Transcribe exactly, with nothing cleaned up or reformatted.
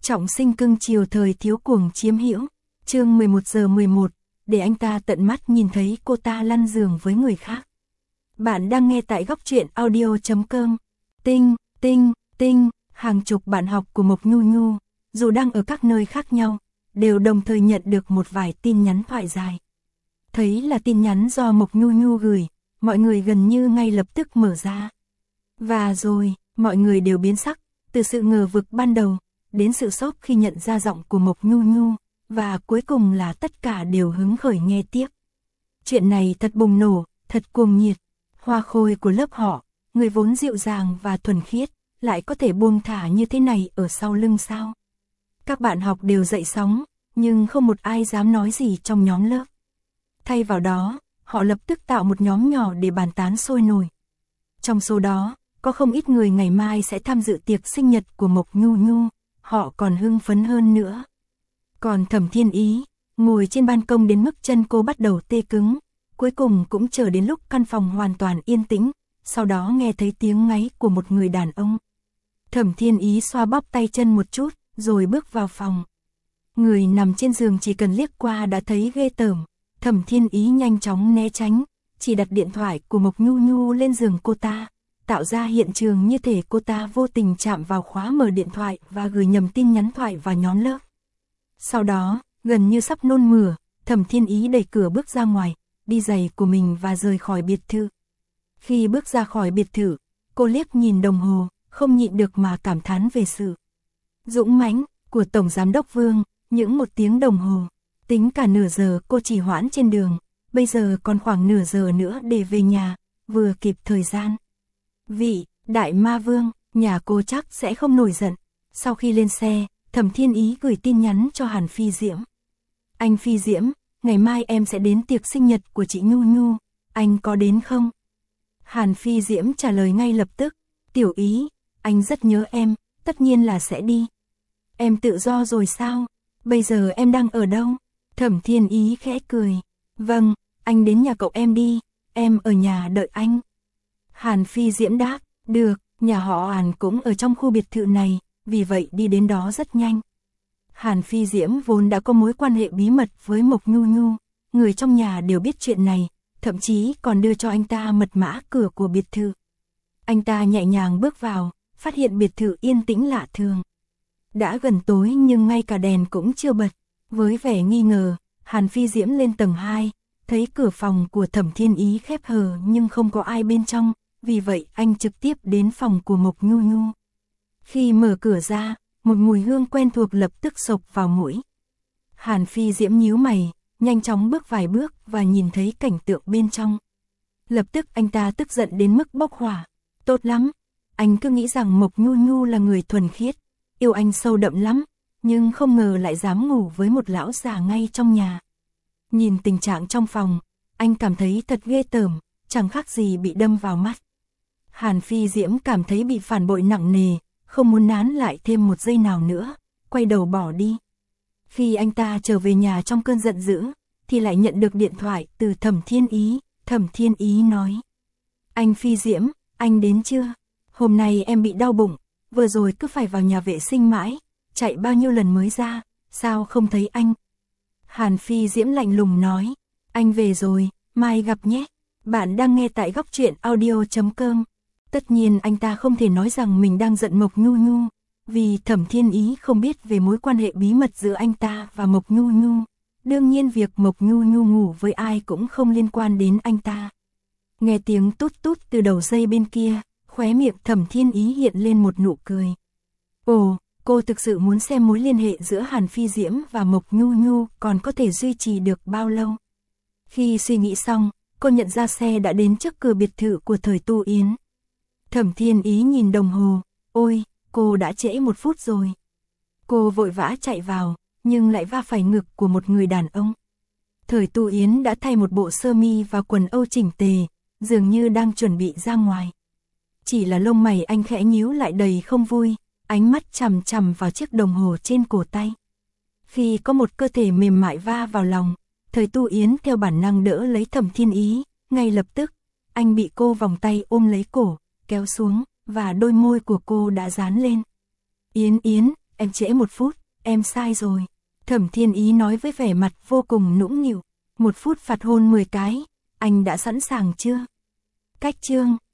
Trọng sinh cưng chiều thời thiếu cuồng chiếm hữu. Chương mười một giờ mười một, để anh ta tận mắt nhìn thấy cô ta lăn giường với người khác. Bạn đang nghe tại góc truyện audio chấm com. Tinh, tinh, tinh, hàng chục bạn học của Mộc Nhu Nhu, dù đang ở các nơi khác nhau, đều đồng thời nhận được một vài tin nhắn thoại dài. Thấy là tin nhắn do Mộc Nhu Nhu gửi, mọi người gần như ngay lập tức mở ra. Và rồi, mọi người đều biến sắc, từ sự ngờ vực ban đầu, đến sự sốc khi nhận ra giọng của Mộc Nhu Nhu, và cuối cùng là tất cả đều hứng khởi nghe tiếp. Chuyện này thật bùng nổ, thật cuồng nhiệt, hoa khôi của lớp họ, người vốn dịu dàng và thuần khiết, lại có thể buông thả như thế này ở sau lưng sao? Các bạn học đều dậy sóng, nhưng không một ai dám nói gì trong nhóm lớp. Thay vào đó, họ lập tức tạo một nhóm nhỏ để bàn tán sôi nổi. Trong số đó, có không ít người ngày mai sẽ tham dự tiệc sinh nhật của Mộc Nhu Nhu, họ còn hưng phấn hơn nữa. Còn Thẩm Thiên Ý, ngồi trên ban công đến mức chân cô bắt đầu tê cứng, cuối cùng cũng chờ đến lúc căn phòng hoàn toàn yên tĩnh, sau đó nghe thấy tiếng ngáy của một người đàn ông. Thẩm Thiên Ý xoa bóp tay chân một chút, rồi bước vào phòng. Người nằm trên giường chỉ cần liếc qua đã thấy ghê tởm, Thẩm Thiên Ý nhanh chóng né tránh, chỉ đặt điện thoại của Mộc Nhu Nhu lên giường cô ta, tạo ra hiện trường như thể cô ta vô tình chạm vào khóa mở điện thoại và gửi nhầm tin nhắn thoại vào nhóm lớp. Sau đó, gần như sắp nôn mửa, Thẩm Thiên Ý đẩy cửa bước ra ngoài, đi giày của mình và rời khỏi biệt thự. Khi bước ra khỏi biệt thự, cô liếc nhìn đồng hồ, không nhịn được mà cảm thán về sự dũng mãnh của Tổng Giám đốc Vương. Những một tiếng đồng hồ, tính cả nửa giờ cô trì hoãn trên đường, bây giờ còn khoảng nửa giờ nữa để về nhà, vừa kịp thời gian. Vị Đại Ma Vương, nhà cô chắc sẽ không nổi giận. Sau khi lên xe, Thẩm Thiên Ý gửi tin nhắn cho Hàn Phi Diễm. Anh Phi Diễm, ngày mai em sẽ đến tiệc sinh nhật của chị Nhu Nhu, anh có đến không? Hàn Phi Diễm trả lời ngay lập tức, Tiểu Ý, anh rất nhớ em, tất nhiên là sẽ đi. Em tự do rồi sao? Bây giờ em đang ở đâu? Thẩm Thiên Ý khẽ cười. Vâng, anh đến nhà cậu em đi, em ở nhà đợi anh. Hàn Phi Diễm đáp, được, nhà họ Hàn cũng ở trong khu biệt thự này, vì vậy đi đến đó rất nhanh. Hàn Phi Diễm vốn đã có mối quan hệ bí mật với Mộc Nhu Nhu, người trong nhà đều biết chuyện này, thậm chí còn đưa cho anh ta mật mã cửa của biệt thự. Anh ta nhẹ nhàng bước vào, phát hiện biệt thự yên tĩnh lạ thường. Đã gần tối nhưng ngay cả đèn cũng chưa bật. Với vẻ nghi ngờ, Hàn Phi Diễm lên tầng hai, thấy cửa phòng của Thẩm Thiên Ý khép hờ nhưng không có ai bên trong, vì vậy anh trực tiếp đến phòng của Mộc Nhu Nhu. Khi mở cửa ra, một mùi hương quen thuộc lập tức xộc vào mũi. Hàn Phi Diễm nhíu mày, nhanh chóng bước vài bước và nhìn thấy cảnh tượng bên trong. Lập tức anh ta tức giận đến mức bốc hỏa. Tốt lắm, anh cứ nghĩ rằng Mộc Nhu Nhu là người thuần khiết, yêu anh sâu đậm lắm, nhưng không ngờ lại dám ngủ với một lão già ngay trong nhà. Nhìn tình trạng trong phòng, anh cảm thấy thật ghê tởm, chẳng khác gì bị đâm vào mắt. Hàn Phi Diễm cảm thấy bị phản bội nặng nề, không muốn nán lại thêm một giây nào nữa, quay đầu bỏ đi. Khi anh ta trở về nhà trong cơn giận dữ, thì lại nhận được điện thoại từ Thẩm Thiên Ý. Thẩm Thiên Ý nói, anh Phi Diễm, anh đến chưa? Hôm nay em bị đau bụng, vừa rồi cứ phải vào nhà vệ sinh mãi, chạy bao nhiêu lần mới ra, sao không thấy anh? Hàn Phi Diễm lạnh lùng nói, anh về rồi, mai gặp nhé. Bạn đang nghe tại góc truyện audio chấm com. Tất nhiên anh ta không thể nói rằng mình đang giận Mộc Nhu Nhu, vì Thẩm Thiên Ý không biết về mối quan hệ bí mật giữa anh ta và Mộc Nhu Nhu. Đương nhiên việc Mộc Nhu Nhu ngủ với ai cũng không liên quan đến anh ta. Nghe tiếng tút tút từ đầu dây bên kia, khóe miệng Thẩm Thiên Ý hiện lên một nụ cười. Ồ, cô thực sự muốn xem mối liên hệ giữa Hàn Phi Diễm và Mộc Nhu Nhu còn có thể duy trì được bao lâu. Khi suy nghĩ xong, cô nhận ra xe đã đến trước cửa biệt thự của Thời Tu Yến. Thẩm Thiên Ý nhìn đồng hồ, ôi, cô đã trễ một phút rồi. Cô vội vã chạy vào, nhưng lại va phải ngực của một người đàn ông. Thời Tu Yến đã thay một bộ sơ mi và quần âu chỉnh tề, dường như đang chuẩn bị ra ngoài. Chỉ là lông mày anh khẽ nhíu lại đầy không vui, ánh mắt chằm chằm vào chiếc đồng hồ trên cổ tay. Khi có một cơ thể mềm mại va vào lòng, Thời Tu Yến theo bản năng đỡ lấy Thẩm Thiên Ý, ngay lập tức, anh bị cô vòng tay ôm lấy cổ, kéo xuống, và đôi môi của cô đã dán lên. Yến Yến, em trễ một phút, em sai rồi. Thẩm Thiên Ý nói với vẻ mặt vô cùng nũng nịu. Một phút phạt hôn mười cái, anh đã sẵn sàng chưa? Cách chương,